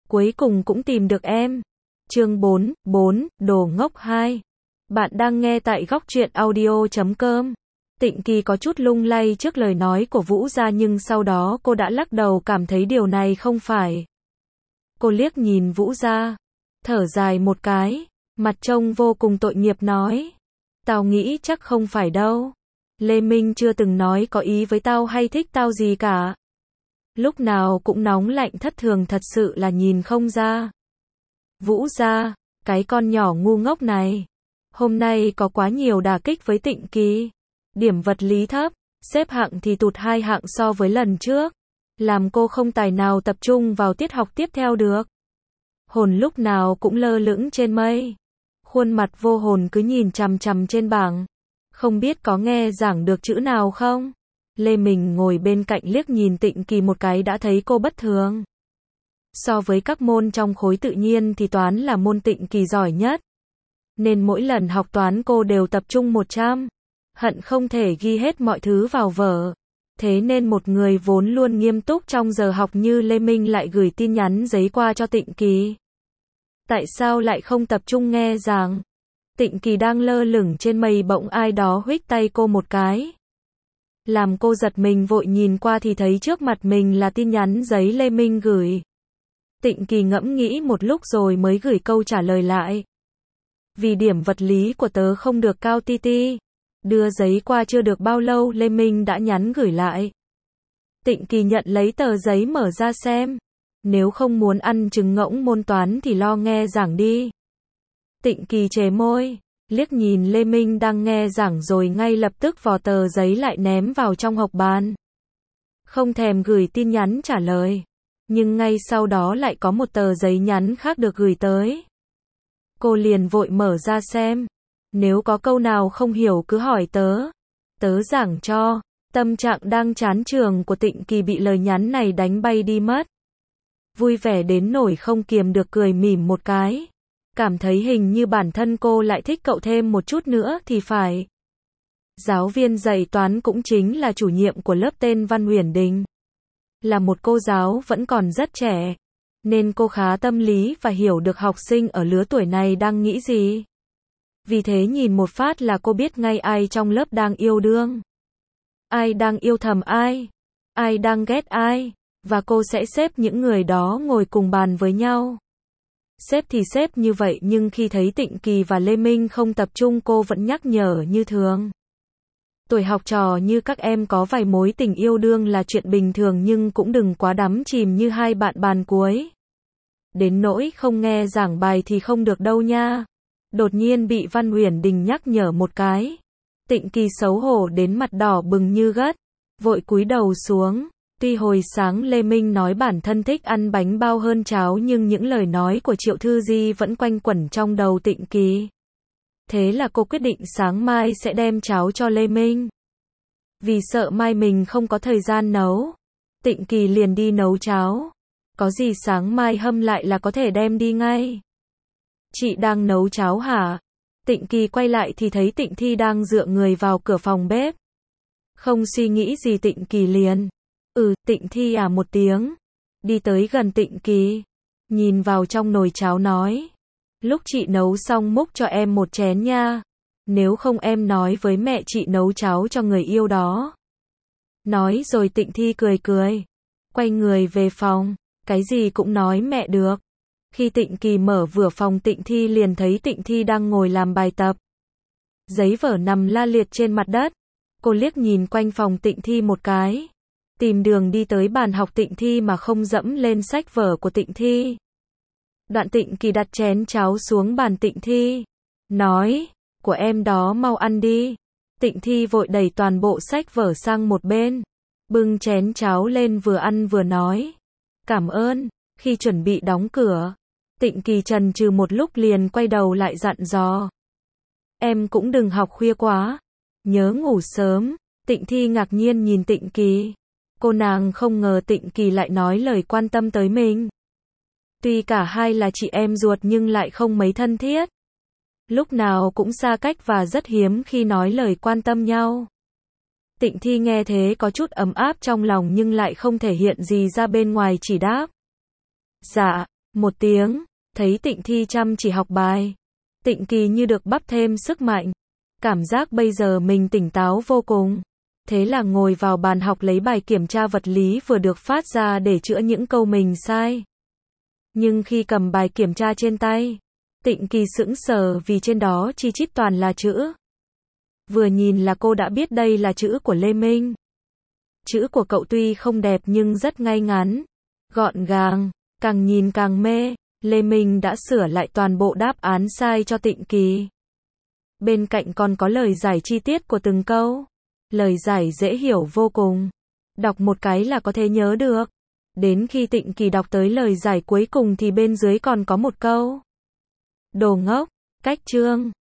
cuối cùng cũng tìm được em. Chương 4, đồ ngốc 2. Bạn đang nghe tại góc truyện audio.com. Tịnh Kỳ có chút lung lay trước lời nói của Vũ Gia nhưng sau đó cô đã lắc đầu cảm thấy điều này không phải. Cô liếc nhìn Vũ Gia, thở dài một cái, mặt trông vô cùng tội nghiệp nói. Tao nghĩ chắc không phải đâu. Lê Minh chưa từng nói có ý với tao hay thích tao gì cả. Lúc nào cũng nóng lạnh thất thường thật sự là nhìn không ra. Vũ Gia, cái con nhỏ ngu ngốc này. Hôm nay có quá nhiều đả kích với Tịnh Kỳ. Điểm vật lý thấp, xếp hạng thì tụt 2 hạng so với lần trước. Làm cô không tài nào tập trung vào tiết học tiếp theo được. Hồn lúc nào cũng lơ lửng trên mây. Khuôn mặt vô hồn cứ nhìn chằm chằm trên bảng. Không biết có nghe giảng được chữ nào không? Lê Mình ngồi bên cạnh liếc nhìn Tịnh Kỳ một cái đã thấy cô bất thường. So với các môn trong khối tự nhiên thì toán là môn Tịnh Kỳ giỏi nhất. Nên mỗi lần học toán cô đều tập trung 100. Hận không thể ghi hết mọi thứ vào vở. Thế nên một người vốn luôn nghiêm túc trong giờ học như Lê Minh lại gửi tin nhắn giấy qua cho Tịnh Kỳ. Tại sao lại không tập trung nghe giảng? Tịnh Kỳ đang lơ lửng trên mây bỗng ai đó huých tay cô một cái. Làm cô giật mình vội nhìn qua thì thấy trước mặt mình là tin nhắn giấy Lê Minh gửi. Tịnh Kỳ ngẫm nghĩ một lúc rồi mới gửi câu trả lời lại. Vì điểm vật lý của tớ không được cao ti ti. Đưa giấy qua chưa được bao lâu Lê Minh đã nhắn gửi lại. Tịnh Kỳ nhận lấy tờ giấy mở ra xem. Nếu không muốn ăn trứng ngỗng môn toán thì lo nghe giảng đi. Tịnh Kỳ chề môi, liếc nhìn Lê Minh đang nghe giảng rồi ngay lập tức vò tờ giấy lại ném vào trong hộc bàn. Không thèm gửi tin nhắn trả lời. Nhưng ngay sau đó lại có một tờ giấy nhắn khác được gửi tới. Cô liền vội mở ra xem. Nếu có câu nào không hiểu cứ hỏi tớ. Tớ giảng cho. Tâm trạng đang chán trường của Tịnh Kỳ bị lời nhắn này đánh bay đi mất. Vui vẻ đến nỗi không kiềm được cười mỉm một cái. Cảm thấy hình như bản thân cô lại thích cậu thêm một chút nữa thì phải. Giáo viên dạy toán cũng chính là chủ nhiệm của lớp tên Văn Uyển Đình. Là một cô giáo vẫn còn rất trẻ. Nên cô khá tâm lý và hiểu được học sinh ở lứa tuổi này đang nghĩ gì. Vì thế nhìn một phát là cô biết ngay ai trong lớp đang yêu đương. Ai đang yêu thầm ai. Ai đang ghét ai. Và cô sẽ xếp những người đó ngồi cùng bàn với nhau. Xếp thì xếp như vậy nhưng khi thấy Tịnh Kỳ và Lê Minh không tập trung cô vẫn nhắc nhở như thường. Tuổi học trò như các em có vài mối tình yêu đương là chuyện bình thường nhưng cũng đừng quá đắm chìm như hai bạn bàn cuối. Đến nỗi không nghe giảng bài thì không được đâu nha. Đột nhiên bị Văn Uyển Đình nhắc nhở một cái. Tịnh Kỳ xấu hổ đến mặt đỏ bừng như gất. Vội cúi đầu xuống. Tuy hồi sáng Lê Minh nói bản thân thích ăn bánh bao hơn cháo nhưng những lời nói của Triệu Thư Di vẫn quanh quẩn trong đầu Tịnh Kỳ. Thế là cô quyết định sáng mai sẽ đem cháo cho Lê Minh. Vì sợ mai mình không có thời gian nấu. Tịnh Kỳ liền đi nấu cháo. Có gì sáng mai hâm lại là có thể đem đi ngay. Chị đang nấu cháo hả? Tịnh Kỳ quay lại thì thấy Tịnh Thi đang dựa người vào cửa phòng bếp. Không suy nghĩ gì Tịnh Kỳ liền. Tịnh Thi à một tiếng. Đi tới gần Tịnh Kỳ. Nhìn vào trong nồi cháo nói. Lúc chị nấu xong múc cho em một chén nha. Nếu không em nói với mẹ chị nấu cháo cho người yêu đó. Nói rồi Tịnh Thi cười cười. Quay người về phòng. Cái gì cũng nói mẹ được. Khi Tịnh Kỳ mở vở phòng Tịnh Thi liền thấy Tịnh Thi đang ngồi làm bài tập. Giấy vở nằm la liệt trên mặt đất. Cô liếc nhìn quanh phòng Tịnh Thi một cái. Tìm đường đi tới bàn học Tịnh Thi mà không dẫm lên sách vở của Tịnh Thi. Đoạn Tịnh Kỳ đặt chén cháo xuống bàn Tịnh Thi. Nói, của em đó mau ăn đi. Tịnh Thi vội đẩy toàn bộ sách vở sang một bên. Bưng chén cháo lên vừa ăn vừa nói. Cảm ơn. Khi chuẩn bị đóng cửa. Tịnh Kỳ chần chừ một lúc liền quay đầu lại dặn dò. Em cũng đừng học khuya quá. Nhớ ngủ sớm. Tịnh Thi ngạc nhiên nhìn Tịnh Kỳ. Cô nàng không ngờ Tịnh Kỳ lại nói lời quan tâm tới mình. Tuy cả hai là chị em ruột nhưng lại không mấy thân thiết. Lúc nào cũng xa cách và rất hiếm khi nói lời quan tâm nhau. Tịnh Thi nghe thế có chút ấm áp trong lòng nhưng lại không thể hiện gì ra bên ngoài chỉ đáp. Dạ, một tiếng, thấy Tịnh Thi chăm chỉ học bài. Tịnh Kỳ như được bắp thêm sức mạnh. Cảm giác bây giờ mình tỉnh táo vô cùng. Thế là ngồi vào bàn học lấy bài kiểm tra vật lý vừa được phát ra để chữa những câu mình sai. Nhưng khi cầm bài kiểm tra trên tay, Tịnh Kỳ sững sờ vì trên đó chi chít toàn là chữ. Vừa nhìn là cô đã biết đây là chữ của Lê Minh. Chữ của cậu tuy không đẹp nhưng rất ngay ngắn, gọn gàng, càng nhìn càng mê. Lê Minh đã sửa lại toàn bộ đáp án sai cho Tịnh Kỳ. Bên cạnh còn có lời giải chi tiết của từng câu. Lời giải dễ hiểu vô cùng. Đọc một cái là có thể nhớ được. Đến khi Tịnh Kỳ đọc tới lời giải cuối cùng thì bên dưới còn có một câu. Đồ ngốc, cách chương.